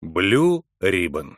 Blue Ribbon.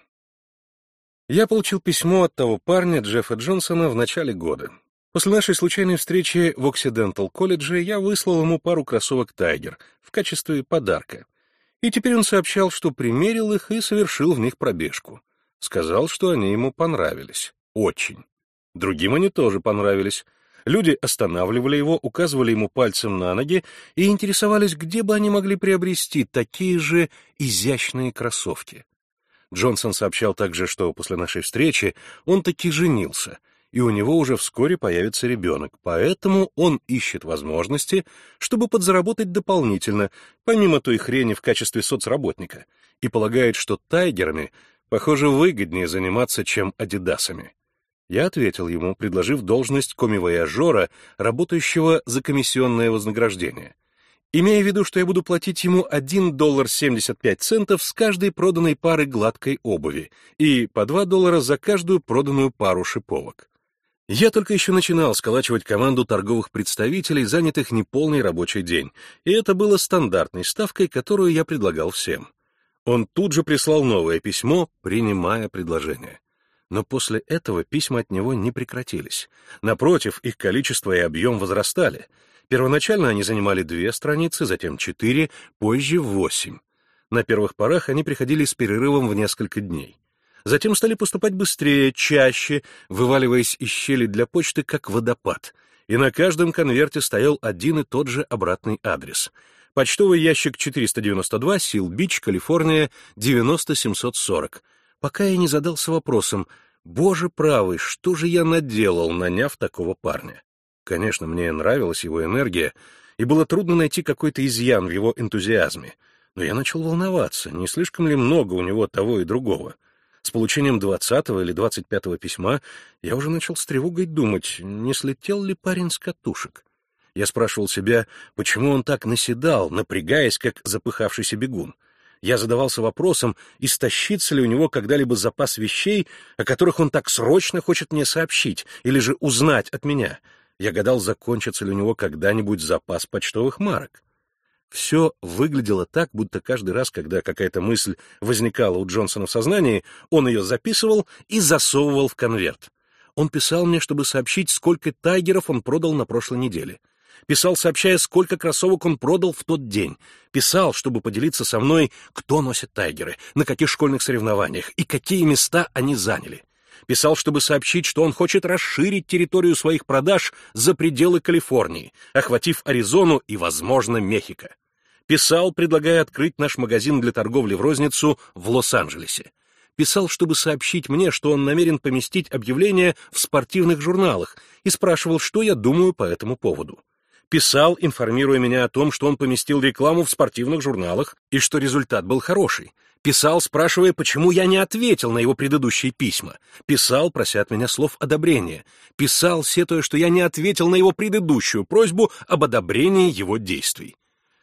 Я получил письмо от того парня, Джеффа Джонсона, в начале года. После нашей случайной встречи в Оксидентал-колледже я выслал ему пару кроссовок Тайгер в качестве подарка. И теперь он сообщал, что примерил их и совершил в них пробежку. Сказал, что они ему понравились. Очень. Другим они тоже понравились. Люди останавливали его, указывали ему пальцем на ноги и интересовались, где бы они могли приобрести такие же изящные кроссовки. Джонсон сообщал также, что после нашей встречи он таки женился, и у него уже вскоре появится ребенок, поэтому он ищет возможности, чтобы подзаработать дополнительно, помимо той хрени в качестве соцработника, и полагает, что тайгерами, похоже, выгоднее заниматься, чем адидасами. Я ответил ему, предложив должность коммивояжера, работающего за комиссионное вознаграждение, имея в виду, что я буду платить ему $1.75 с каждой проданной пары гладкой обуви и по $2 за каждую проданную пару шиповок. Я только еще начинал сколачивать команду торговых представителей, занятых неполный рабочий день, и это было стандартной ставкой, которую я предлагал всем. Он тут же прислал новое письмо, принимая предложение. Но после этого письма от него не прекратились. Напротив, их количество и объем возрастали. Первоначально они занимали 2 страницы, затем 4, позже 8. На первых порах они приходили с перерывом в несколько дней. Затем стали поступать быстрее, чаще, вываливаясь из щели для почты, как водопад. И на каждом конверте стоял один и тот же обратный адрес. Почтовый ящик 492, Сил-Бич, Калифорния, 90740. Пока я не задался вопросом: «Боже правый, что же я наделал, наняв такого парня?» Конечно, мне нравилась его энергия, и было трудно найти какой-то изъян в его энтузиазме, но я начал волноваться, не слишком ли много у него того и другого. С получением 20-го или 25-го письма я уже начал с тревогой думать, не слетел ли парень с катушек. Я спрашивал себя, почему он так наседал, напрягаясь, как запыхавшийся бегун. Я задавался вопросом, истощится ли у него когда-либо запас вещей, о которых он так срочно хочет мне сообщить, или же узнать от меня. Я гадал, закончится ли у него когда-нибудь запас почтовых марок. Все выглядело так, будто каждый раз, когда какая-то мысль возникала у Джонсона в сознании, он ее записывал и засовывал в конверт. Он писал мне, чтобы сообщить, сколько тайгеров он продал на прошлой неделе. Писал, сообщая, сколько кроссовок он продал в тот день. Писал, чтобы поделиться со мной, кто носит тайгеры, на каких школьных соревнованиях и какие места они заняли. Писал, чтобы сообщить, что он хочет расширить территорию своих продаж за пределы Калифорнии, охватив Аризону и, возможно, Мехико. Писал, предлагая открыть наш магазин для торговли в розницу в Лос-Анджелесе. Писал, чтобы сообщить мне, что он намерен поместить объявление в спортивных журналах, и спрашивал, что я думаю по этому поводу. Писал, информируя меня о том, что он поместил рекламу в спортивных журналах и что результат был хороший. Писал, спрашивая, почему я не ответил на его предыдущие письма. Писал, прося от меня слов одобрения. Писал, сетуя, что я не ответил на его предыдущую просьбу об одобрении его действий.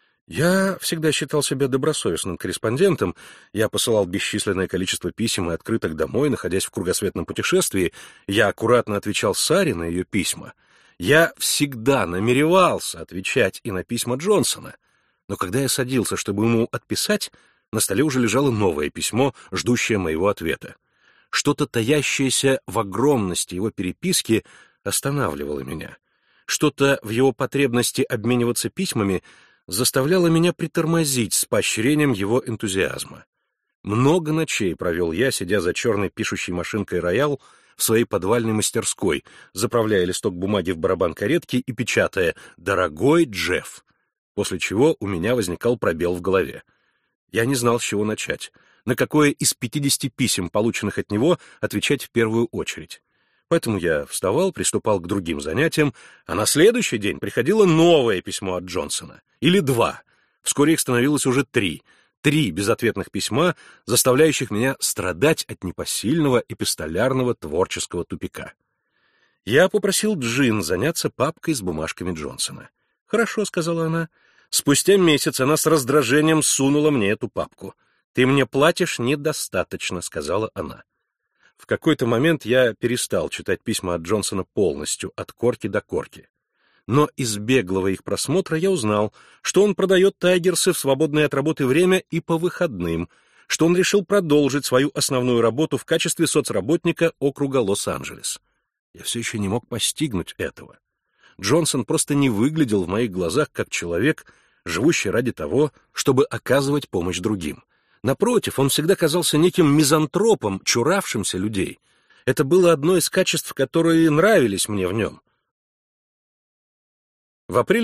Я всегда считал себя добросовестным корреспондентом. Я посылал бесчисленное количество писем и открыток домой, находясь в кругосветном путешествии. Я аккуратно отвечал Саре на ее письма. Я всегда намеревался отвечать и на письма Джонсона. Но когда я садился, чтобы ему отписать, на столе уже лежало новое письмо, ждущее моего ответа. Что-то, таящееся в огромности его переписки, останавливало меня. Что-то в его потребности обмениваться письмами заставляло меня притормозить с поощрением его энтузиазма. Много ночей провел я, сидя за черной пишущей машинкой «Роял» в своей подвальной мастерской, заправляя листок бумаги в барабан каретки и печатая «Дорогой Джефф», после чего у меня возникал пробел в голове. Я не знал, с чего начать, на какое из 50 писем, полученных от него, отвечать в первую очередь. Поэтому я вставал, приступал к другим занятиям, а на следующий день приходило новое письмо от Джонсона. Или 2. Вскоре их становилось уже 3. 3 безответных письма, заставляющих меня страдать от непосильного эпистолярного творческого тупика. Я попросил Джин заняться папкой с бумажками Джонсона. «Хорошо», — сказала она. Спустя месяц она с раздражением сунула мне эту папку. «Ты мне платишь недостаточно», — сказала она. В какой-то момент я перестал читать письма от Джонсона полностью, от корки до корки. Но из беглого их просмотра я узнал, что он продает тайгерсы в свободное от работы время и по выходным, что он решил продолжить свою основную работу в качестве соцработника округа Лос-Анджелес. Я все еще не мог постигнуть этого. Джонсон просто не выглядел в моих глазах как человек, живущий ради того, чтобы оказывать помощь другим. Напротив, он всегда казался неким мизантропом, чуравшимся людей. Это было одно из качеств, которые нравились мне в нем. В апреле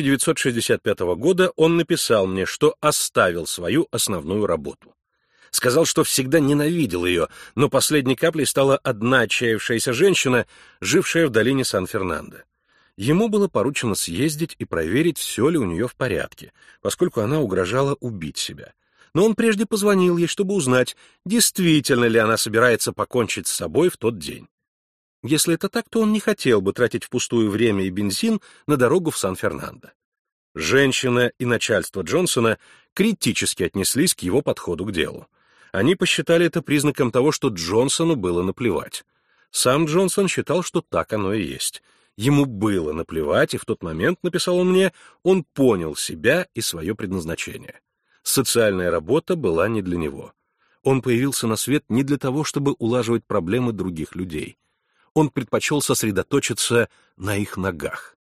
1965 года он написал мне, что оставил свою основную работу. Сказал, что всегда ненавидел ее, но последней каплей стала одна отчаявшаяся женщина, жившая в долине Сан-Фернандо. Ему было поручено съездить и проверить, все ли у нее в порядке, поскольку она угрожала убить себя. Но он прежде позвонил ей, чтобы узнать, действительно ли она собирается покончить с собой в тот день. Если это так, то он не хотел бы тратить впустую время и бензин на дорогу в Сан-Фернандо. Женщина и начальство Джонсона критически отнеслись к его подходу к делу. Они посчитали это признаком того, что Джонсону было наплевать. Сам Джонсон считал, что так оно и есть. Ему было наплевать, и в тот момент, написал он мне, он понял себя и свое предназначение. Социальная работа была не для него. Он появился на свет не для того, чтобы улаживать проблемы других людей. Он предпочел сосредоточиться на их ногах.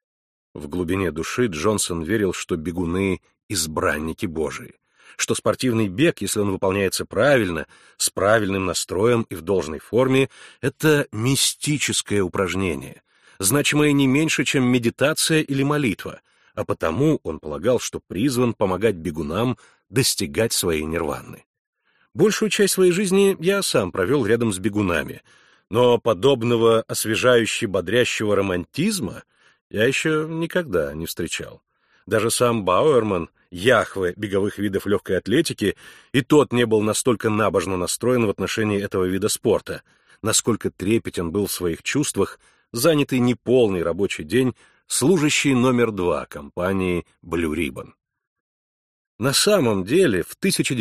В глубине души Джонсон верил, что бегуны — избранники Божии, что спортивный бег, если он выполняется правильно, с правильным настроем и в должной форме, это мистическое упражнение, значимое не меньше, чем медитация или молитва, а потому он полагал, что призван помогать бегунам достигать своей нирваны. Большую часть своей жизни я сам провел рядом с бегунами, но подобного освежающе-бодрящего романтизма я еще никогда не встречал. Даже сам Бауэрман, Яхве беговых видов легкой атлетики, и тот не был настолько набожно настроен в отношении этого вида спорта, насколько трепетен был в своих чувствах занятый неполный рабочий день служащий номер 2 компании Blue Ribbon. На самом деле, в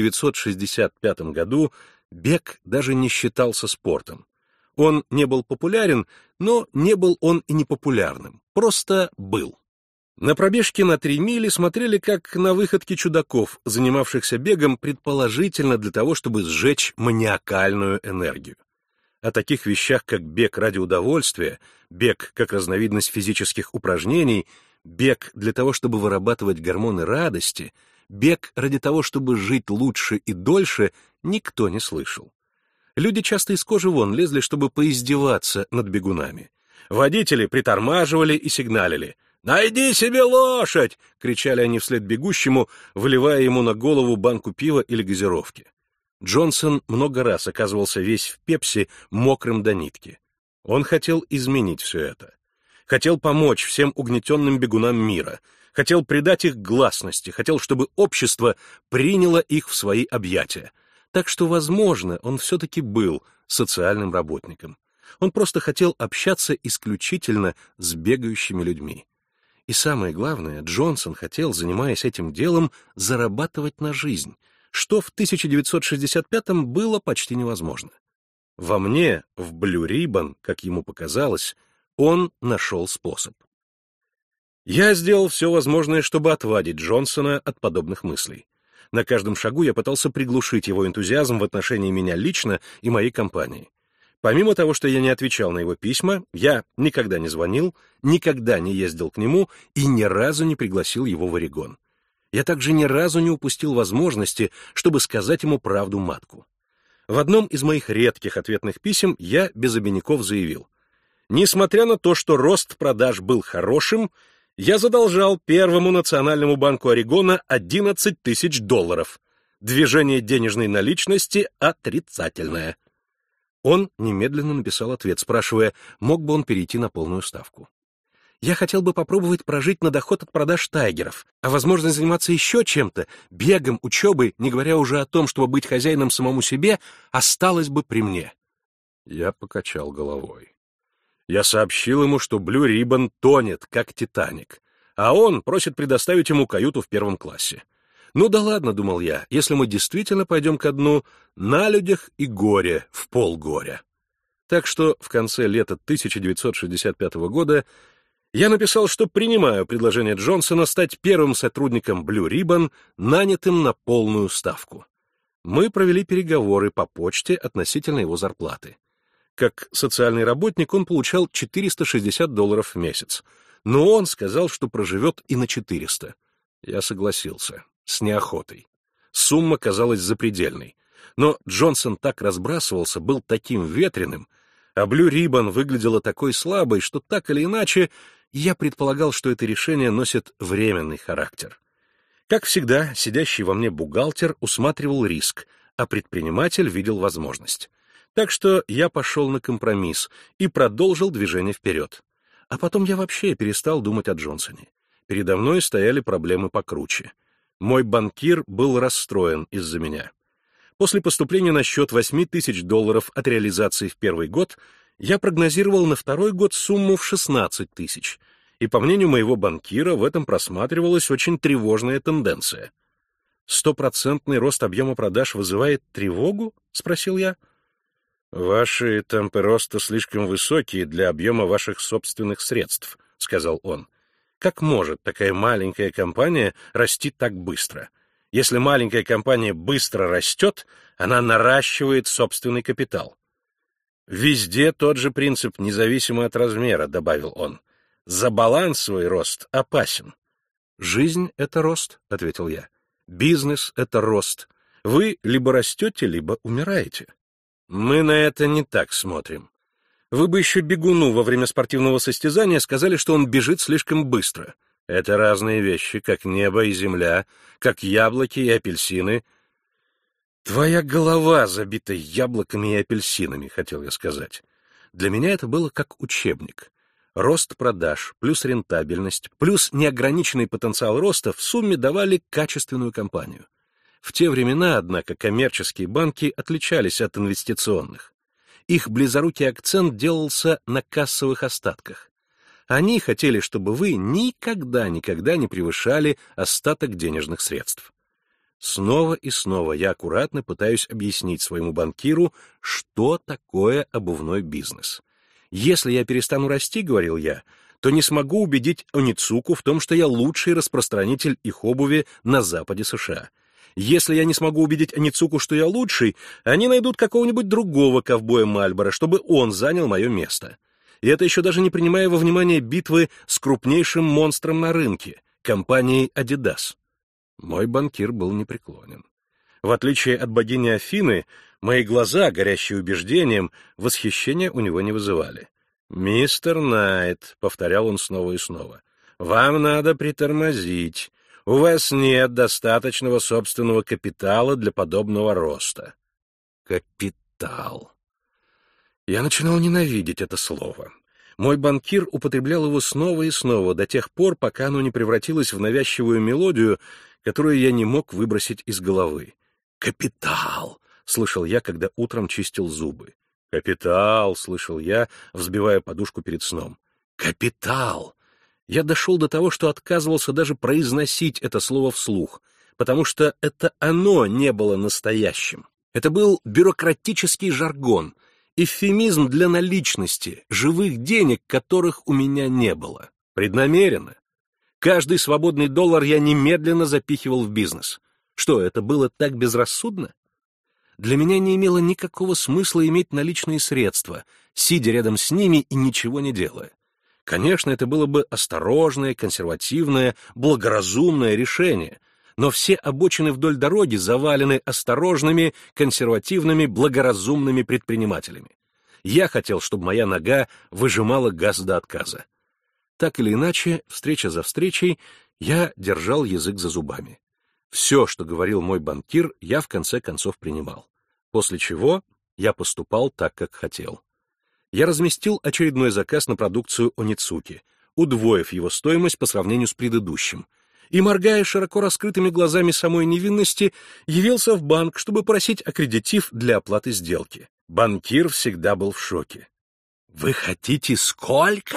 1965 году бег даже не считался спортом. Он не был популярен, но не был он и непопулярным, просто был. На пробежке на 3 мили смотрели как на выходки чудаков, занимавшихся бегом предположительно для того, чтобы сжечь маниакальную энергию. О таких вещах, как бег ради удовольствия, бег как разновидность физических упражнений, бег для того, чтобы вырабатывать гормоны радости, бег ради того, чтобы жить лучше и дольше, никто не слышал. Люди часто из кожи вон лезли, чтобы поиздеваться над бегунами. Водители притормаживали и сигналили. «Найди себе лошадь!» — кричали они вслед бегущему, выливая ему на голову банку пива или газировки. Джонсон много раз оказывался весь в пепси, мокрым до нитки. Он хотел изменить все это. Хотел помочь всем угнетенным бегунам мира. Хотел придать их гласности. Хотел, чтобы общество приняло их в свои объятия. Так что, возможно, он все-таки был социальным работником. Он просто хотел общаться исключительно с бегающими людьми. И самое главное, Джонсон хотел, занимаясь этим делом, зарабатывать на жизнь, что в 1965-м было почти невозможно. Во мне, в Blue Ribbon, как ему показалось, он нашел способ. Я сделал все возможное, чтобы отвадить Джонсона от подобных мыслей. На каждом шагу я пытался приглушить его энтузиазм в отношении меня лично и моей компании. Помимо того, что я не отвечал на его письма, я никогда не звонил, никогда не ездил к нему и ни разу не пригласил его в Орегон. Я также ни разу не упустил возможности, чтобы сказать ему правду матку. В одном из моих редких ответных писем я без обиняков заявил: несмотря на то, что рост продаж был хорошим, я задолжал Первому национальному банку Орегона $11 тысяч. Движение денежной наличности отрицательное. Он немедленно написал ответ, спрашивая, мог бы он перейти на полную ставку. Я хотел бы попробовать прожить на доход от продаж тайгеров, а возможно заниматься еще чем-то, бегом, учебой, не говоря уже о том, чтобы быть хозяином самому себе, осталось бы при мне. Я покачал головой. Я сообщил ему, что Blue Ribbon тонет, как Титаник, а он просит предоставить ему каюту в 1 классе. Ну да ладно, думал я, если мы действительно пойдем ко дну, на людях и горе в полгоря. Так что в конце лета 1965 года я написал, что принимаю предложение Джонсона стать первым сотрудником Blue Ribbon, нанятым на полную ставку. Мы провели переговоры по почте относительно его зарплаты. Как социальный работник он получал $460 в месяц, но он сказал, что проживет и на 400. Я согласился, с неохотой. Сумма казалась запредельной. Но Джонсон так разбрасывался, был таким ветреным, а Блю Риббон выглядела такой слабой, что так или иначе я предполагал, что это решение носит временный характер. Как всегда, сидящий во мне бухгалтер усматривал риск, а предприниматель видел возможность. Так что я пошел на компромисс и продолжил движение вперед. А потом я вообще перестал думать о Джонсоне. Передо мной стояли проблемы покруче. Мой банкир был расстроен из-за меня. После поступления на счет $8000 от реализации в первый год я прогнозировал на второй год сумму в 16 тысяч, и, по мнению моего банкира, в этом просматривалась очень тревожная тенденция. «100% рост объема продаж вызывает тревогу?» — спросил я. «Ваши темпы роста слишком высокие для объема ваших собственных средств», — сказал он. «Как может такая маленькая компания расти так быстро? Если маленькая компания быстро растет, она наращивает собственный капитал». «Везде тот же принцип, независимо от размера», — добавил он. «Забалансовый рост опасен». «Жизнь — это рост», — ответил я. «Бизнес — это рост. Вы либо растете, либо умираете». «Мы на это не так смотрим. Вы бы еще бегуну во время спортивного состязания сказали, что он бежит слишком быстро. Это разные вещи, как небо и земля, как яблоки и апельсины». «Твоя голова забита яблоками и апельсинами», — хотел я сказать. Для меня это было как учебник. Рост продаж плюс рентабельность плюс неограниченный потенциал роста в сумме давали качественную компанию. В те времена, однако, коммерческие банки отличались от инвестиционных. Их близорукий акцент делался на кассовых остатках. Они хотели, чтобы вы никогда не превышали остаток денежных средств. Снова и снова я аккуратно пытаюсь объяснить своему банкиру, что такое обувной бизнес. «Если я перестану расти, — говорил я, — то не смогу убедить Оницуку в том, что я лучший распространитель их обуви на западе США. Если я не смогу убедить Оницуку, что я лучший, они найдут какого-нибудь другого ковбоя Мальборо, чтобы он занял мое место. И это еще даже не принимая во внимание битвы с крупнейшим монстром на рынке — компанией Adidas». Мой банкир был непреклонен. В отличие от богини Афины, мои глаза, горящие убеждением, восхищения у него не вызывали. «Мистер Найт», — повторял он снова и снова, — «вам надо притормозить. У вас нет достаточного собственного капитала для подобного роста». Капитал. Я начинал ненавидеть это слово. Мой банкир употреблял его снова и снова, до тех пор, пока оно не превратилось в навязчивую мелодию, которую я не мог выбросить из головы. «Капитал!» — слышал я, когда утром чистил зубы. «Капитал!» — слышал я, взбивая подушку перед сном. «Капитал!» Я дошел до того, что отказывался даже произносить это слово вслух, потому что это оно не было настоящим. Это был бюрократический жаргон, эвфемизм для наличности, живых денег, которых у меня не было. Преднамеренно. Каждый свободный доллар я немедленно запихивал в бизнес. Что, это было так безрассудно? Для меня не имело никакого смысла иметь наличные средства, сидя рядом с ними и ничего не делая. Конечно, это было бы осторожное, консервативное, благоразумное решение, но все обочины вдоль дороги завалены осторожными, консервативными, благоразумными предпринимателями. Я хотел, чтобы моя нога выжимала газ до отказа. Так или иначе, встреча за встречей, я держал язык за зубами. Все, что говорил мой банкир, я в конце концов принимал. После чего я поступал так, как хотел. Я разместил очередной заказ на продукцию Оницуки, удвоив его стоимость по сравнению с предыдущим, и, моргая широко раскрытыми глазами самой невинности, явился в банк, чтобы просить аккредитив для оплаты сделки. Банкир всегда был в шоке. «Вы хотите сколько?»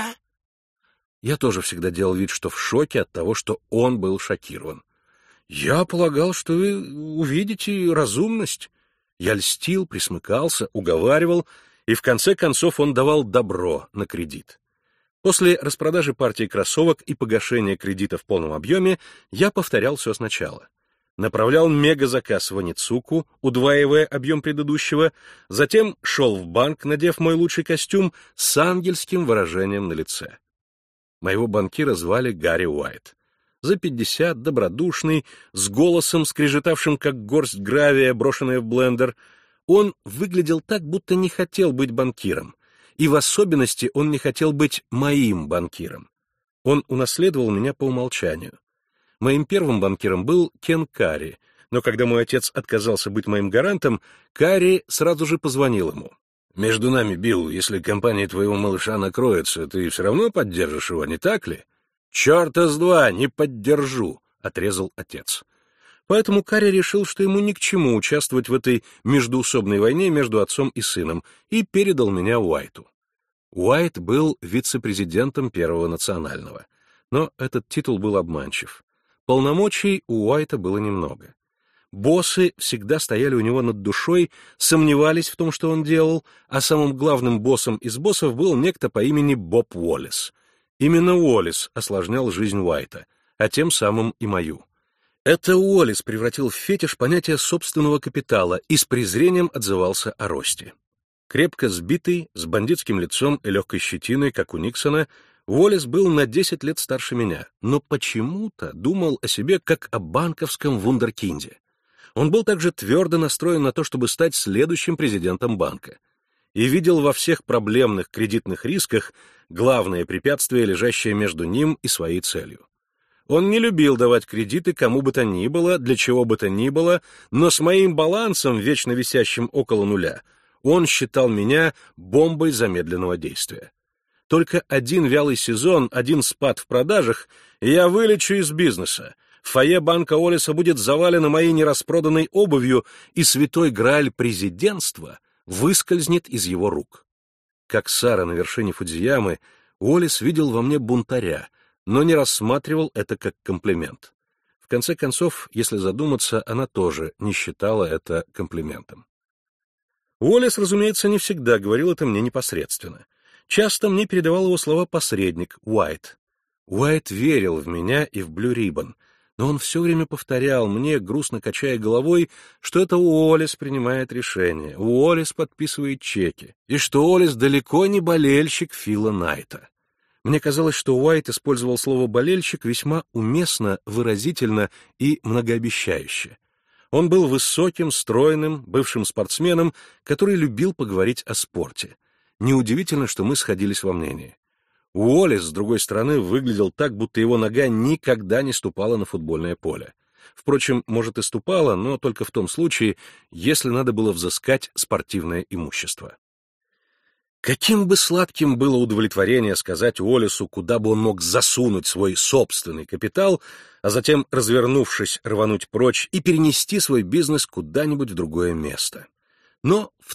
Я тоже всегда делал вид, что в шоке от того, что он был шокирован. «Я полагал, что вы увидите разумность». Я льстил, присмыкался, уговаривал, и в конце концов он давал добро на кредит. После распродажи партии кроссовок и погашения кредита в полном объеме я повторял все сначала. направлял мегазаказ в Аницуку, удваивая объем предыдущего, затем шел в банк, надев мой лучший костюм, с ангельским выражением на лице. Моего банкира звали Гарри Уайт. За 50, добродушный, с голосом, скрежетавшим, как горсть гравия, брошенная в блендер. Он выглядел так, будто не хотел быть банкиром, и в особенности он не хотел быть моим банкиром. Он унаследовал меня по умолчанию. Моим первым банкиром был Кен Карри, но когда мой отец отказался быть моим гарантом, Карри сразу же позвонил ему. «Между нами, Билл, если компания твоего малыша накроется, ты все равно поддержишь его, не так ли?» «Черта с два, не поддержу», — отрезал отец. Поэтому Карри решил, что ему ни к чему участвовать в этой междоусобной войне между отцом и сыном, и передал меня Уайту. Уайт был вице-президентом Первого национального, но этот титул был обманчив. Полномочий у Уайта было немного. Боссы всегда стояли у него над душой, сомневались в том, что он делал, а самым главным боссом из боссов был некто по имени Боб Уоллес. Именно Уоллес осложнял жизнь Уайта, а тем самым и мою. Это Уоллес превратил в фетиш понятие собственного капитала и с презрением отзывался о росте. Крепко сбитый, с бандитским лицом и легкой щетиной, как у Никсона, Уоллес был на 10 лет старше меня, но почему-то думал о себе как о банковском вундеркинде. Он был также твердо настроен на то, чтобы стать следующим президентом банка, и видел во всех проблемных кредитных рисках главное препятствие, лежащее между ним и своей целью. Он не любил давать кредиты кому бы то ни было, для чего бы то ни было, но с моим балансом, вечно висящим около нуля, он считал меня бомбой замедленного действия. Только один вялый сезон, один спад в продажах, и я вылечу из бизнеса. Фойе банка Уоллеса будет завалено моей нераспроданной обувью, и святой грааль президентства выскользнет из его рук. Как Сара на вершине Фудзиямы, Уоллес видел во мне бунтаря, но не рассматривал это как комплимент. В конце концов, если задуматься, она тоже не считала это комплиментом. Уоллес, разумеется, не всегда говорил это мне непосредственно. Часто мне передавал его слова посредник, Уайт. Уайт верил в меня и в Blue Ribbon, но он все время повторял мне, грустно качая головой, что это Уоллес принимает решения, Уоллес подписывает чеки, и что Уоллес далеко не болельщик Фила Найта. Мне казалось, что Уайт использовал слово «болельщик» весьма уместно, выразительно и многообещающе. Он был высоким, стройным, бывшим спортсменом, который любил поговорить о спорте. Неудивительно, что мы сходились во мнении. Уоллес, с другой стороны, выглядел так, будто его нога никогда не ступала на футбольное поле. Впрочем, может, и ступала, но только в том случае, если надо было взыскать спортивное имущество. Каким бы сладким было удовлетворение сказать Уоллесу, куда бы он мог засунуть свой собственный капитал, а затем, развернувшись, рвануть прочь и перенести свой бизнес куда-нибудь в другое место. Но в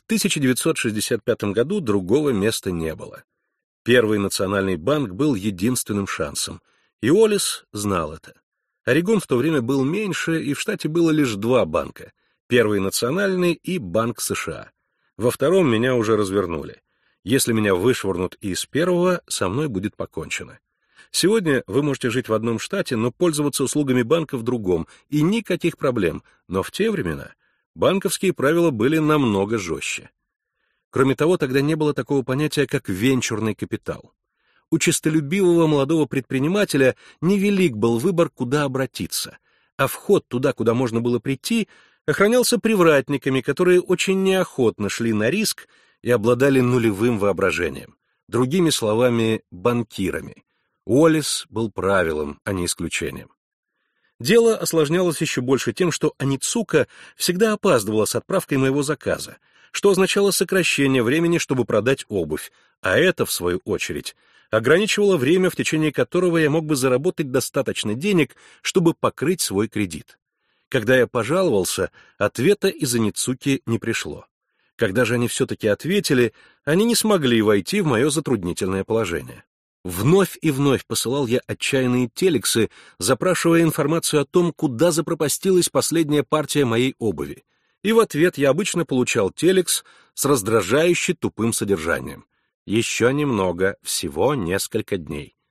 1965 году другого места не было. Первый национальный банк был единственным шансом, и Уоллес знал это. Орегон в то время был меньше, и в штате было лишь два банка — Первый национальный и Банк США. Во втором меня уже развернули. Если меня вышвырнут из первого, со мной будет покончено. Сегодня вы можете жить в одном штате, но пользоваться услугами банка в другом, и никаких проблем, но в те времена банковские правила были намного жестче. Кроме того, тогда не было такого понятия, как венчурный капитал. У честолюбивого молодого предпринимателя невелик был выбор, куда обратиться, а вход туда, куда можно было прийти, охранялся привратниками, которые очень неохотно шли на риск и обладали нулевым воображением. Другими словами, банкирами. Уоллес был правилом, а не исключением. Дело осложнялось еще больше тем, что Аницука всегда опаздывала с отправкой моего заказа, что означало сокращение времени, чтобы продать обувь, а это, в свою очередь, ограничивало время, в течение которого я мог бы заработать достаточно денег, чтобы покрыть свой кредит. Когда я пожаловался, ответа из Аницуки не пришло. Когда же они все-таки ответили, они не смогли войти в мое затруднительное положение. Вновь и вновь посылал я отчаянные телексы, запрашивая информацию о том, куда запропастилась последняя партия моей обуви. И в ответ я обычно получал телекс с раздражающе тупым содержанием. Еще немного, всего несколько дней.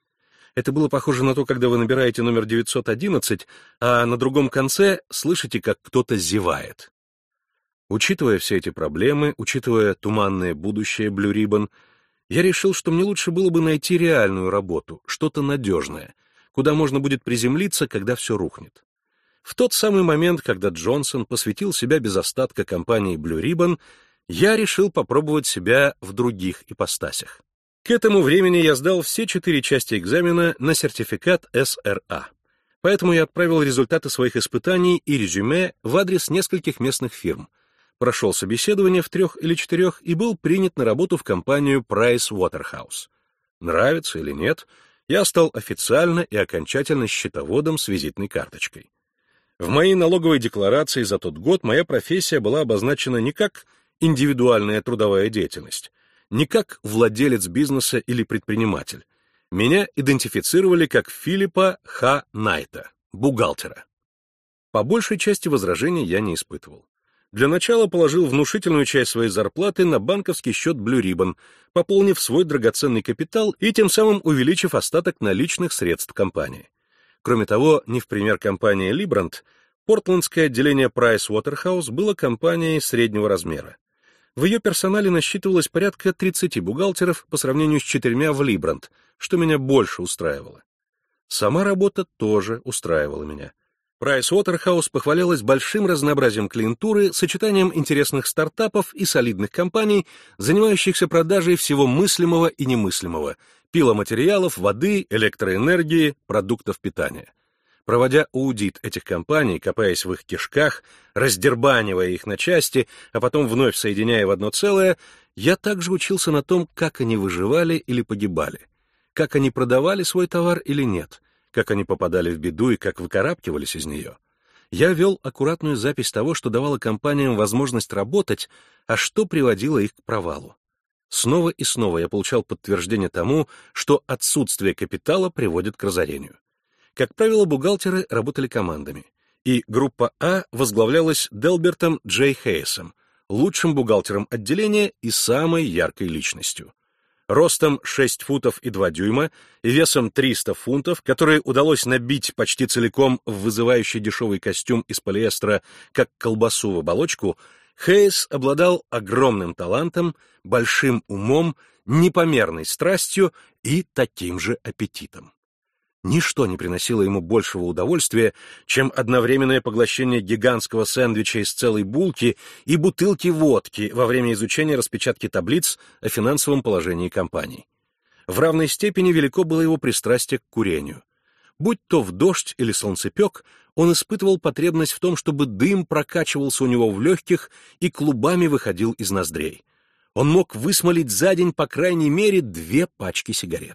Это было похоже на то, когда вы набираете номер 911, а на другом конце слышите, как кто-то зевает. Учитывая все эти проблемы, учитывая туманное будущее Blue Ribbon, я решил, что мне лучше было бы найти реальную работу, что-то надежное, куда можно будет приземлиться, когда все рухнет. В тот самый момент, когда Джонсон посвятил себя без остатка компании Blue Ribbon, я решил попробовать себя в других ипостасях. К этому времени я сдал все 4 части экзамена на сертификат СРА. Поэтому я отправил результаты своих испытаний и резюме в адрес нескольких местных фирм, прошел собеседование в 3 или 4 и был принят на работу в компанию Price Waterhouse. Нравится или нет, я стал официально и окончательно счетоводом с визитной карточкой. В моей налоговой декларации за тот год моя профессия была обозначена не как индивидуальная трудовая деятельность, не как владелец бизнеса или предприниматель. Меня идентифицировали как Филиппа Х. Найта, бухгалтера. По большей части возражений я не испытывал. Для начала положил внушительную часть своей зарплаты на банковский счет Blue Ribbon, пополнив свой драгоценный капитал и тем самым увеличив остаток наличных средств компании. Кроме того, не в пример компании Librand, портландское отделение Price Waterhouse было компанией среднего размера. В ее персонале насчитывалось порядка 30 бухгалтеров по сравнению с 4 в Librand, что меня больше устраивало. Сама работа тоже устраивала меня. Price Waterhouse похвалялась большим разнообразием клиентуры, сочетанием интересных стартапов и солидных компаний, занимающихся продажей всего мыслимого и немыслимого — пиломатериалов, воды, электроэнергии, продуктов питания. Проводя аудит этих компаний, копаясь в их кишках, раздербанивая их на части, а потом вновь соединяя в одно целое, я также учился на том, как они выживали или погибали, как они продавали свой товар или нет, как они попадали в беду и как выкарабкивались из нее. Я вел аккуратную запись того, что давало компаниям возможность работать, а что приводило их к провалу. Снова и снова я получал подтверждение тому, что отсутствие капитала приводит к разорению. Как правило, бухгалтеры работали командами, и группа А возглавлялась Делбертом Джей Хейсом, лучшим бухгалтером отделения и самой яркой личностью. Ростом 6 футов и 2 дюйма и весом 300 фунтов, которые удалось набить почти целиком в вызывающий дешевый костюм из полиэстера, как колбасу в оболочку, Хейс обладал огромным талантом, большим умом, непомерной страстью и таким же аппетитом. Ничто не приносило ему большего удовольствия, чем одновременное поглощение гигантского сэндвича из целой булки и бутылки водки во время изучения распечатки таблиц о финансовом положении компаний. В равной степени велико было его пристрастие к курению. Будь то в дождь или солнцепек, он испытывал потребность в том, чтобы дым прокачивался у него в легких и клубами выходил из ноздрей. Он мог высмолить за день по крайней мере 2 пачки сигарет.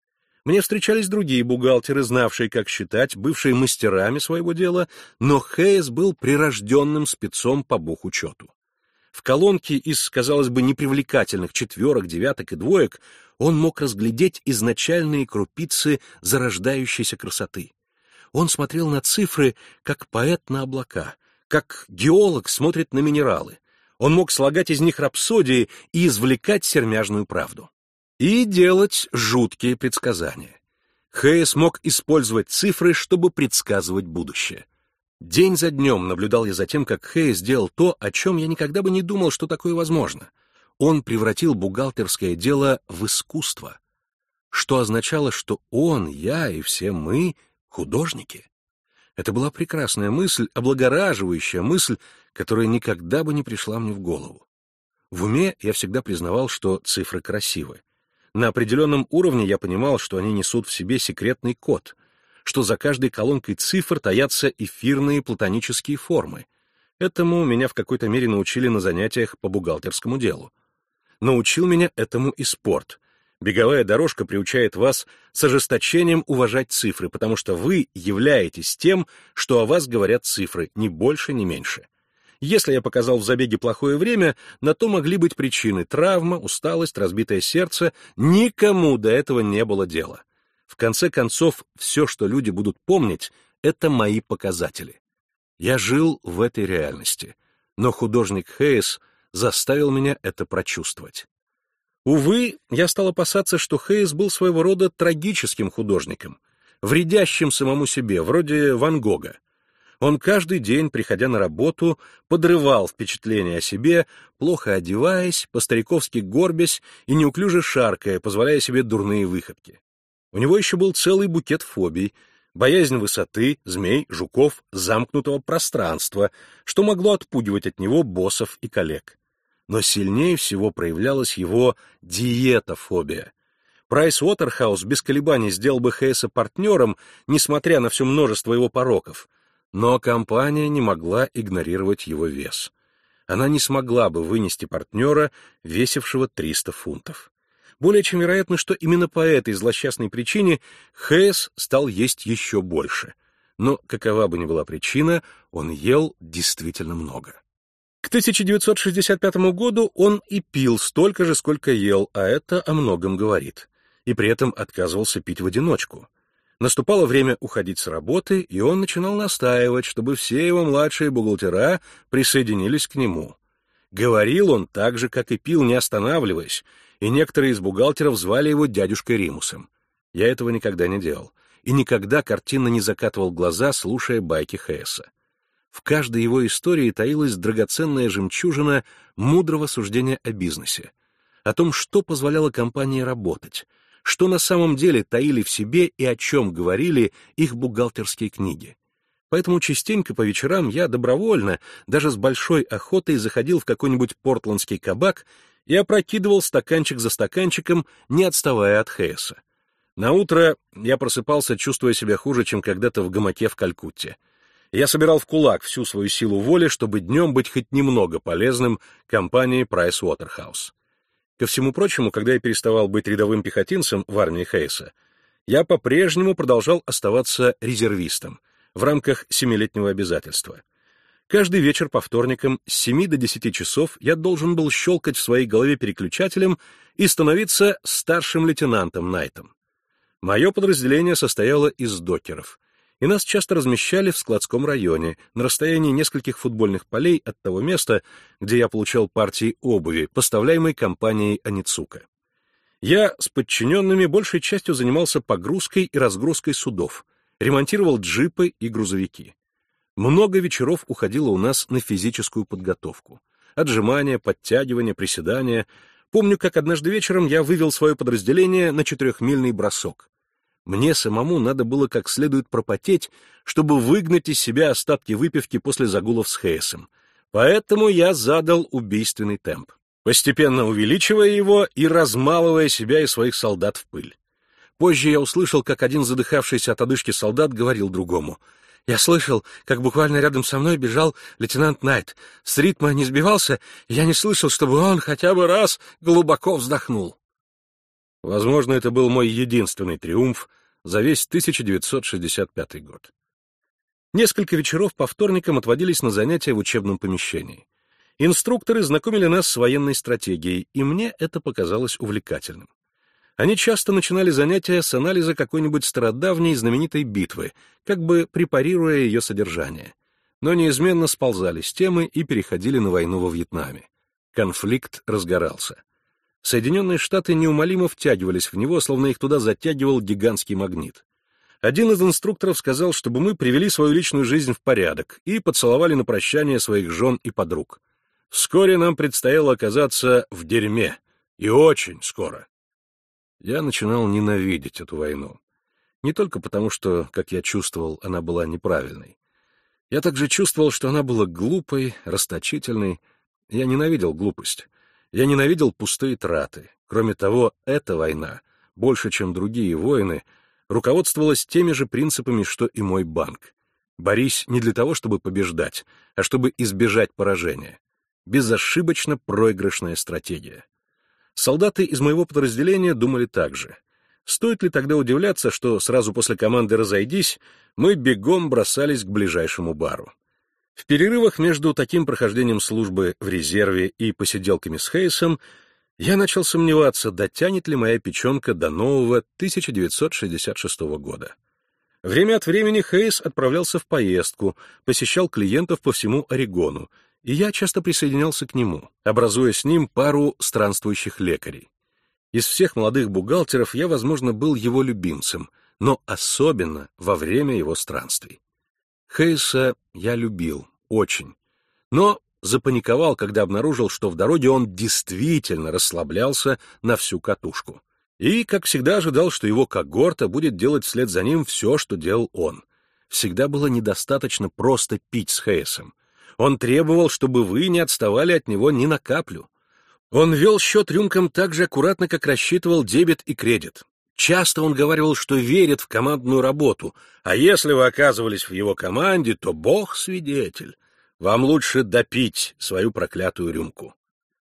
Мне встречались другие бухгалтеры, знавшие, как считать, бывшие мастерами своего дела, но Хейс был прирожденным спецом по бухучету. В колонке из, казалось бы, непривлекательных 4, 9 и 2 он мог разглядеть изначальные крупицы зарождающейся красоты. Он смотрел на цифры, как поэт на облака, как геолог смотрит на минералы. Он мог слагать из них рапсодии и извлекать сермяжную правду. И делать жуткие предсказания. Хейс мог использовать цифры, чтобы предсказывать будущее. День за днем наблюдал я за тем, как Хейс делал то, о чем я никогда бы не думал, что такое возможно. Он превратил бухгалтерское дело в искусство, что означало, что он, я и все мы — художники. Это была прекрасная мысль, облагораживающая мысль, которая никогда бы не пришла мне в голову. В уме я всегда признавал, что цифры красивы. На определенном уровне я понимал, что они несут в себе секретный код, что за каждой колонкой цифр таятся эфирные платонические формы. Этому меня в какой-то мере научили на занятиях по бухгалтерскому делу. Научил меня этому и спорт. Беговая дорожка приучает вас с ожесточением уважать цифры, потому что вы являетесь тем, что о вас говорят цифры, ни больше, ни меньше. Если я показал в забеге плохое время, на то могли быть причины: травма, усталость, разбитое сердце. Никому до этого не было дела. В конце концов, все, что люди будут помнить, это мои показатели. Я жил в этой реальности, но художник Хейс заставил меня это прочувствовать. Увы, я стал опасаться, что Хейс был своего рода трагическим художником, вредящим самому себе, вроде Ван Гога. Он каждый день, приходя на работу, подрывал впечатление о себе, плохо одеваясь, по-стариковски горбясь и неуклюже шаркая, позволяя себе дурные выходки. У него еще был целый букет фобий: боязнь высоты, змей, жуков, замкнутого пространства, что могло отпугивать от него боссов и коллег. Но сильнее всего проявлялась его диетофобия. Прайс Уотерхаус без колебаний сделал бы Хейса партнером, несмотря на все множество его пороков. Но компания не могла игнорировать его вес. Она не смогла бы вынести партнера, весившего 300 фунтов. Более чем вероятно, что именно по этой злосчастной причине Хейс стал есть еще больше. Но, какова бы ни была причина, он ел действительно много. К 1965 году он и пил столько же, сколько ел, а это о многом говорит. И при этом отказывался пить в одиночку. Наступало время уходить с работы, и он начинал настаивать, чтобы все его младшие бухгалтера присоединились к нему. Говорил он так же, как и пил, не останавливаясь, и некоторые из бухгалтеров звали его дядюшкой Римусом. Я этого никогда не делал, и никогда картинно не закатывал глаза, слушая байки Хейса. В каждой его истории таилась драгоценная жемчужина мудрого суждения о бизнесе, о том, что позволяло компании работать, что на самом деле таили в себе и о чем говорили их бухгалтерские книги. Поэтому частенько по вечерам я добровольно, даже с большой охотой, заходил в какой-нибудь портландский кабак и опрокидывал стаканчик за стаканчиком, не отставая от Хейса. Наутро я просыпался, чувствуя себя хуже, чем когда-то в гамаке в Калькутте. Я собирал в кулак всю свою силу воли, чтобы днем быть хоть немного полезным компании Прайс Уотерхаус. Ко всему прочему, когда я переставал быть рядовым пехотинцем в армии Хейса, я по-прежнему продолжал оставаться резервистом в рамках 7-летнего обязательства. Каждый вечер по вторникам с 7 до 10 часов я должен был щелкать в своей голове переключателем и становиться старшим лейтенантом Найтом. Мое подразделение состояло из докеров, и нас часто размещали в складском районе, на расстоянии нескольких футбольных полей от того места, где я получал партии обуви, поставляемой компанией Онитсука. Я с подчиненными большей частью занимался погрузкой и разгрузкой судов, ремонтировал джипы и грузовики. Много вечеров уходило у нас на физическую подготовку. Отжимания, подтягивания, приседания. Помню, как однажды вечером я вывел свое подразделение на 4-мильный бросок. Мне самому надо было как следует пропотеть, чтобы выгнать из себя остатки выпивки после загулов с Хейсом. Поэтому я задал убийственный темп, постепенно увеличивая его и размалывая себя и своих солдат в пыль. Позже я услышал, как один задыхавшийся от одышки солдат говорил другому: «Я слышал, как буквально рядом со мной бежал лейтенант Найт. С ритма не сбивался, и я не слышал, чтобы он хотя бы раз глубоко вздохнул». Возможно, это был мой единственный триумф за весь 1965 год. Несколько вечеров по вторникам отводились на занятия в учебном помещении. Инструкторы знакомили нас с военной стратегией, и мне это показалось увлекательным. Они часто начинали занятия с анализа какой-нибудь стародавней знаменитой битвы, как бы препарируя ее содержание, но неизменно сползали с темы и переходили на войну во Вьетнаме. Конфликт разгорался. Соединенные Штаты неумолимо втягивались в него, словно их туда затягивал гигантский магнит. Один из инструкторов сказал, чтобы мы привели свою личную жизнь в порядок и поцеловали на прощание своих жен и подруг. Вскоре нам предстояло оказаться в дерьме. И очень скоро. Я начинал ненавидеть эту войну. Не только потому, что, как я чувствовал, она была неправильной. Я также чувствовал, что она была глупой, расточительной. Я ненавидел глупость. Я ненавидел пустые траты. Кроме того, эта война, больше, чем другие войны, руководствовалась теми же принципами, что и мой банк. Борись не для того, чтобы побеждать, а чтобы избежать поражения. Безошибочно проигрышная стратегия. Солдаты из моего подразделения думали так же. Стоит ли тогда удивляться, что сразу после команды «разойдись» мы бегом бросались к ближайшему бару? В перерывах между таким прохождением службы в резерве и посиделками с Хейсом я начал сомневаться, дотянет ли моя печенка до нового 1966 года. Время от времени Хейс отправлялся в поездку, посещал клиентов по всему Орегону, и я часто присоединялся к нему, образуя с ним пару странствующих лекарей. Из всех молодых бухгалтеров я, возможно, был его любимцем, но особенно во время его странствий. Хейса я любил, очень, но запаниковал, когда обнаружил, что в дороге он действительно расслаблялся на всю катушку. И, как всегда, ожидал, что его когорта будет делать вслед за ним все, что делал он. Всегда было недостаточно просто пить с Хейсом. Он требовал, чтобы вы не отставали от него ни на каплю. Он вел счет рюмкам так же аккуратно, как рассчитывал дебет и кредит. Часто он говаривал, что верит в командную работу, а если вы оказывались в его команде, то Бог свидетель. Вам лучше допить свою проклятую рюмку.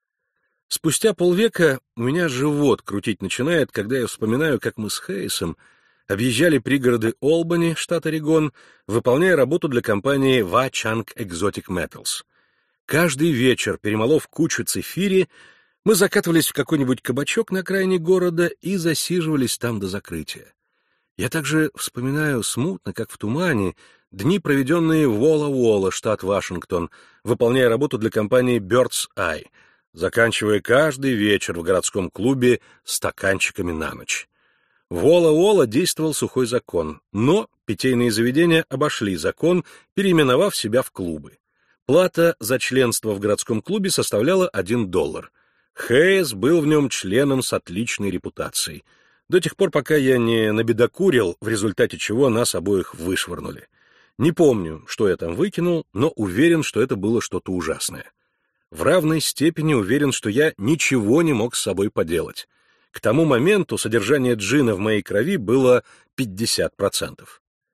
Спустя полвека у меня живот крутить начинает, когда я вспоминаю, как мы с Хейсом объезжали пригороды Олбани, штат Орегон, выполняя работу для компании Вачанг Exotic Metals. Каждый вечер, перемолов кучу цифири, мы закатывались в какой-нибудь кабачок на окраине города и засиживались там до закрытия. Я также вспоминаю смутно, как в тумане, дни, проведенные в Уолла-Уолла, штат Вашингтон, выполняя работу для компании Bird's Eye, заканчивая каждый вечер в городском клубе стаканчиками на ночь. В Уолла-Уолла действовал сухой закон, но питейные заведения обошли закон, переименовав себя в клубы. Плата за членство в городском клубе составляла $1. Хейс был в нем членом с отличной репутацией, до тех пор, пока я не набедокурил, в результате чего нас обоих вышвырнули. Не помню, что я там выкинул, но уверен, что это было что-то ужасное. В равной степени уверен, что я ничего не мог с собой поделать. К тому моменту содержание джина в моей крови было 50%.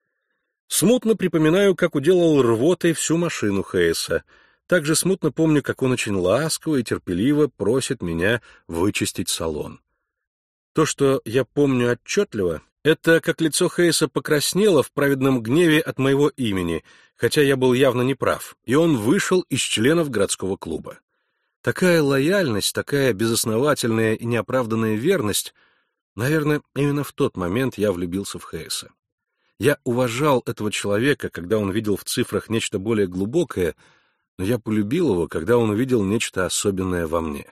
Смутно припоминаю, как уделал рвотой всю машину Хейса. Также смутно помню, как он очень ласково и терпеливо просит меня вычистить салон. То, что я помню отчетливо, это как лицо Хейса покраснело в праведном гневе от моего имени, хотя я был явно неправ, и он вышел из членов городского клуба. Такая лояльность, такая безосновательная и неоправданная верность, наверное, именно в тот момент я влюбился в Хейса. Я уважал этого человека, когда он видел в цифрах нечто более глубокое, но я полюбил его, когда он увидел нечто особенное во мне.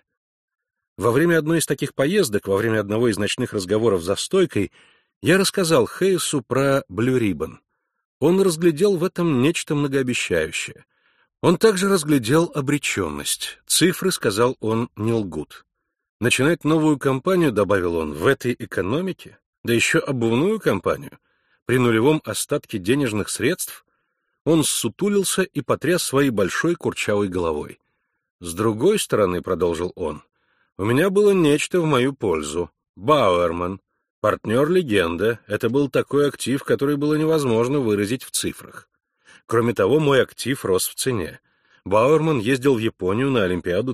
Во время одной из таких поездок, во время одного из ночных разговоров за стойкой, я рассказал Хейсу про Blue Ribbon. Он разглядел в этом нечто многообещающее. Он также разглядел обреченность. Цифры, сказал он, не лгут. Начинать новую компанию, добавил он, в этой экономике, да еще обувную компанию, при нулевом остатке денежных средств. Он ссутулился и потряс своей большой курчавой головой. С другой стороны, продолжил он, у меня было нечто в мою пользу. Бауэрман, партнер-легенда, это был такой актив, который было невозможно выразить в цифрах. Кроме того, мой актив рос в цене. Бауэрман ездил в Японию на Олимпиаду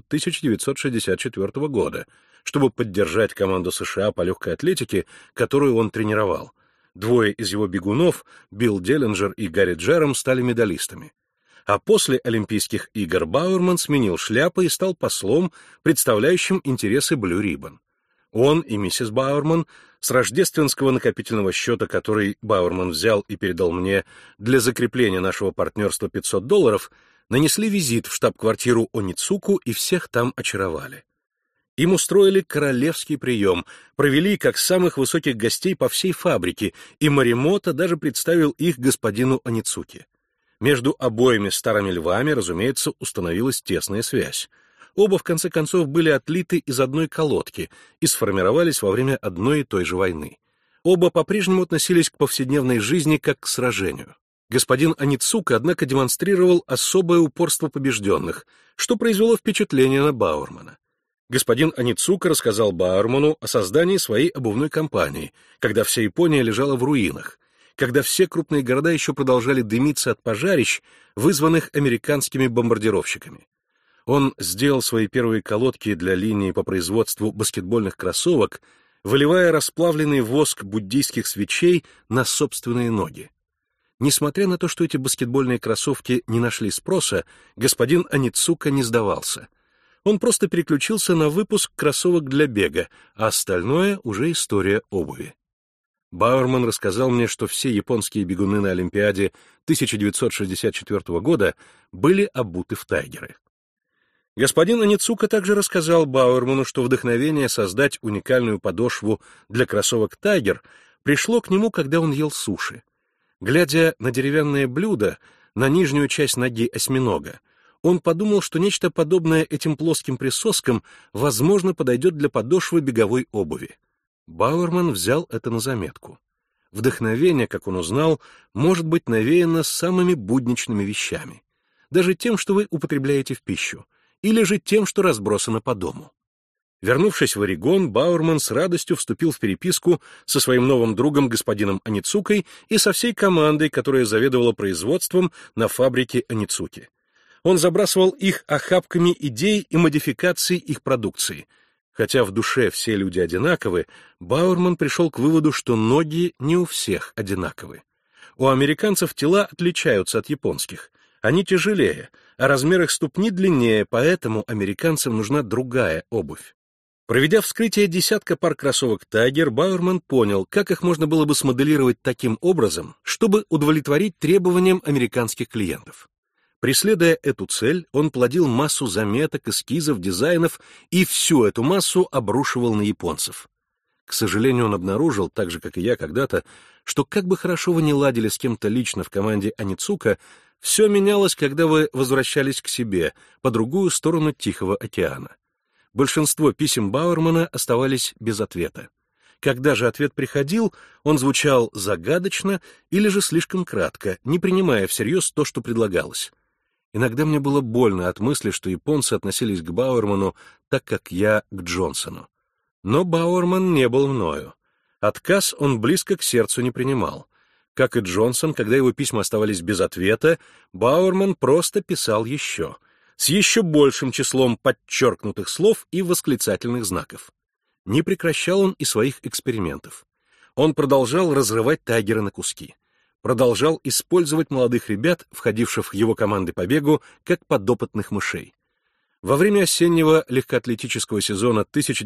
1964 года, чтобы поддержать команду США по легкой атлетике, которую он тренировал. Двое из его бегунов, Билл Деллинджер и Гарри Джером, стали медалистами. А после Олимпийских игр Бауэрман сменил шляпы и стал послом, представляющим интересы Blue Ribbon. Он и миссис Бауэрман с рождественского накопительного счета, который Бауэрман взял и передал мне для закрепления нашего партнерства $500, нанесли визит в штаб-квартиру Оницуку и всех там очаровали. Им устроили королевский прием, провели как самых высоких гостей по всей фабрике, и Моримото даже представил их господину Оницуке. Между обоими старыми львами, разумеется, установилась тесная связь. Оба, в конце концов, были отлиты из одной колодки и сформировались во время одной и той же войны. Оба по-прежнему относились к повседневной жизни как к сражению. Господин Оницука, однако, демонстрировал особое упорство побежденных, что произвело впечатление на Бауэрмана. Господин Оницука рассказал Бауэрману о создании своей обувной компании, когда вся Япония лежала в руинах, когда все крупные города еще продолжали дымиться от пожарищ, вызванных американскими бомбардировщиками. Он сделал свои первые колодки для линии по производству баскетбольных кроссовок, выливая расплавленный воск буддийских свечей на собственные ноги. Несмотря на то, что эти баскетбольные кроссовки не нашли спроса, господин Оницука не сдавался. Он просто переключился на выпуск кроссовок для бега, а остальное уже история обуви. Бауэрман рассказал мне, что все японские бегуны на Олимпиаде 1964 года были обуты в тайгеры. Господин Оницука также рассказал Бауэрману, что вдохновение создать уникальную подошву для кроссовок «Тайгер» пришло к нему, когда он ел суши. Глядя на деревянное блюдо, на нижнюю часть ноги осьминога, он подумал, что нечто подобное этим плоским присоскам, возможно, подойдет для подошвы беговой обуви. Бауэрман взял это на заметку. Вдохновение, как он узнал, может быть навеяно самыми будничными вещами. Даже тем, что вы употребляете в пищу, или же тем, что разбросано по дому. Вернувшись в Орегон, Бауэрман с радостью вступил в переписку со своим новым другом господином Оницукой и со всей командой, которая заведовала производством на фабрике Оницуки. Он забрасывал их охапками идей и модификаций их продукции. Хотя в душе все люди одинаковы, Бауэрман пришел к выводу, что ноги не у всех одинаковы. У американцев тела отличаются от японских. Они тяжелее, а размер их ступни длиннее, поэтому американцам нужна другая обувь. Проведя вскрытие десятка пар кроссовок «Тайгер», Бауэрман понял, как их можно было бы смоделировать таким образом, чтобы удовлетворить требованиям американских клиентов. Преследуя эту цель, он плодил массу заметок, эскизов, дизайнов и всю эту массу обрушивал на японцев. К сожалению, он обнаружил, так же, как и я когда-то, что как бы хорошо вы ни ладили с кем-то лично в команде Оницука, все менялось, когда вы возвращались к себе, по другую сторону Тихого океана. Большинство писем Бауэрмана оставались без ответа. Когда же ответ приходил, он звучал загадочно или же слишком кратко, не принимая всерьез то, что предлагалось. Иногда мне было больно от мысли, что японцы относились к Бауэрману так, как я к Джонсону. Но Бауэрман не был мною. Отказ он близко к сердцу не принимал. Как и Джонсон, когда его письма оставались без ответа, Бауэрман просто писал еще, с еще большим числом подчеркнутых слов и восклицательных знаков. Не прекращал он и своих экспериментов. Он продолжал разрывать «Тайгера» на куски. Продолжал использовать молодых ребят, входивших в его команды по бегу, как подопытных мышей. Во время осеннего легкоатлетического сезона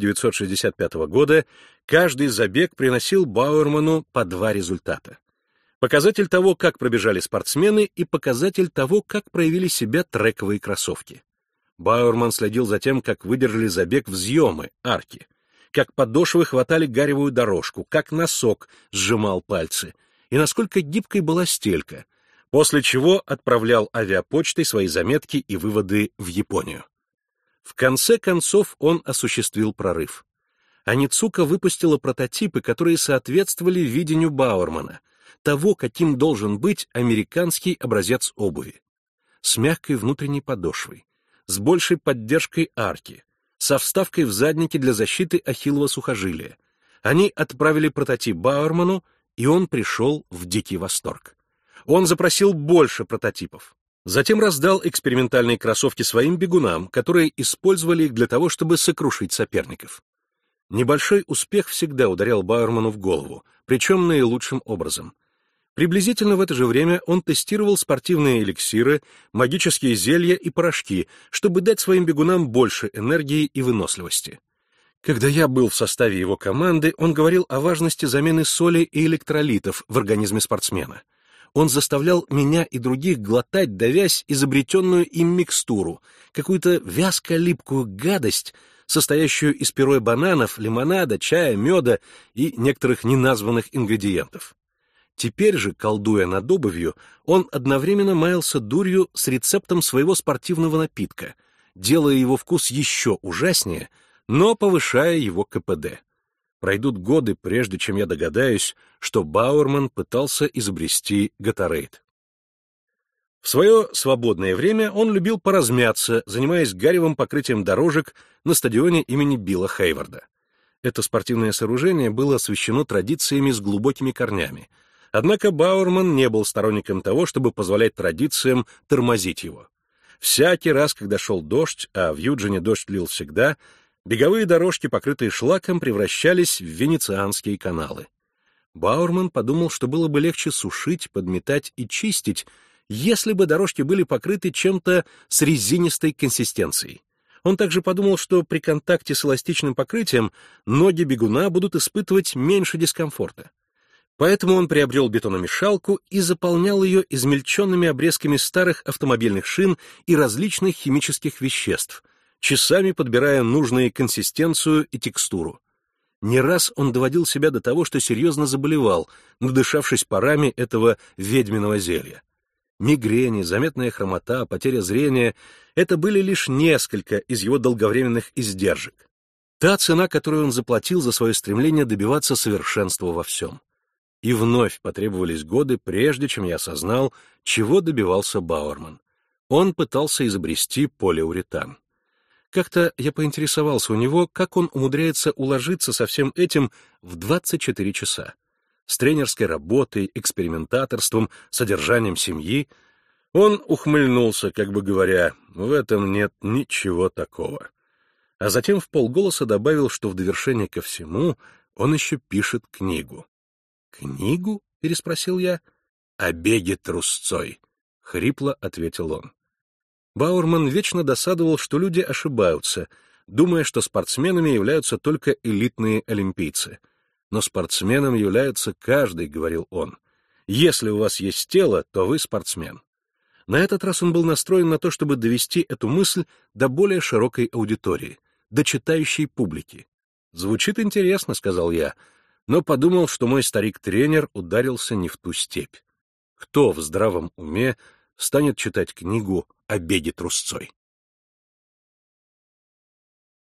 1965 года каждый забег приносил Бауэрману по 2 результата. Показатель того, как пробежали спортсмены, и показатель того, как проявили себя трековые кроссовки. Бауэрман следил за тем, как выдержали забег взъемы, арки, как подошвы хватали гаревую дорожку, как носок сжимал пальцы, и насколько гибкой была стелька, после чего отправлял авиапочтой свои заметки и выводы в Японию. В конце концов он осуществил прорыв. Оницука выпустила прототипы, которые соответствовали видению Бауэрмана, того, каким должен быть американский образец обуви. С мягкой внутренней подошвой, с большей поддержкой арки, со вставкой в заднике для защиты ахиллова сухожилия. Они отправили прототип Бауэрману, и он пришел в дикий восторг. Он запросил больше прототипов. Затем раздал экспериментальные кроссовки своим бегунам, которые использовали их для того, чтобы сокрушить соперников. Небольшой успех всегда ударял Бауэрману в голову, причем наилучшим образом. Приблизительно в это же время он тестировал спортивные эликсиры, магические зелья и порошки, чтобы дать своим бегунам больше энергии и выносливости. Когда я был в составе его команды, он говорил о важности замены соли и электролитов в организме спортсмена. Он заставлял меня и других глотать, давясь, изобретенную им микстуру, какую-то вязко-липкую гадость, состоящую из пюре бананов, лимонада, чая, меда и некоторых неназванных ингредиентов. Теперь же, колдуя над обувью, он одновременно маялся дурью с рецептом своего спортивного напитка, делая его вкус еще ужаснее, но повышая его КПД. Пройдут годы, прежде чем я догадаюсь, что Бауэрман пытался изобрести Gatorade. В свое свободное время он любил поразмяться, занимаясь гаревым покрытием дорожек на стадионе имени Билла Хейварда. Это спортивное сооружение было освящено традициями с глубокими корнями, однако Бауэрман не был сторонником того, чтобы позволять традициям тормозить его. Всякий раз, когда шел дождь, а в Юджине дождь лил всегда, беговые дорожки, покрытые шлаком, превращались в венецианские каналы. Бауэрман подумал, что было бы легче сушить, подметать и чистить, если бы дорожки были покрыты чем-то с резинистой консистенцией. Он также подумал, что при контакте с эластичным покрытием ноги бегуна будут испытывать меньше дискомфорта. Поэтому он приобрел бетономешалку и заполнял ее измельченными обрезками старых автомобильных шин и различных химических веществ, часами подбирая нужную консистенцию и текстуру. Не раз он доводил себя до того, что серьезно заболевал, надышавшись парами этого ведьминого зелья. Мигрени, заметная хромота, потеря зрения — это были лишь несколько из его долговременных издержек. Та цена, которую он заплатил за свое стремление добиваться совершенства во всем. И вновь потребовались годы, прежде чем я осознал, чего добивался Бауэрман. Он пытался изобрести полиуретан. Как-то я поинтересовался у него, как он умудряется уложиться со всем этим в 24 часа. С тренерской работой, экспериментаторством, содержанием семьи. Он ухмыльнулся, как бы говоря, в этом нет ничего такого. А затем вполголоса добавил, что в довершение ко всему он еще пишет книгу. «Книгу?» — переспросил я. «О беге трусцой», — хрипло ответил он. Бауэрман вечно досадовал, что люди ошибаются, думая, что спортсменами являются только элитные олимпийцы. Но спортсменом является каждый, — говорил он. Если у вас есть тело, то вы спортсмен. На этот раз он был настроен на то, чтобы довести эту мысль до более широкой аудитории, до читающей публики. «Звучит интересно», — сказал я, но подумал, что мой старик-тренер ударился не в ту степь. Кто в здравом уме станет читать книгу о беге трусцой?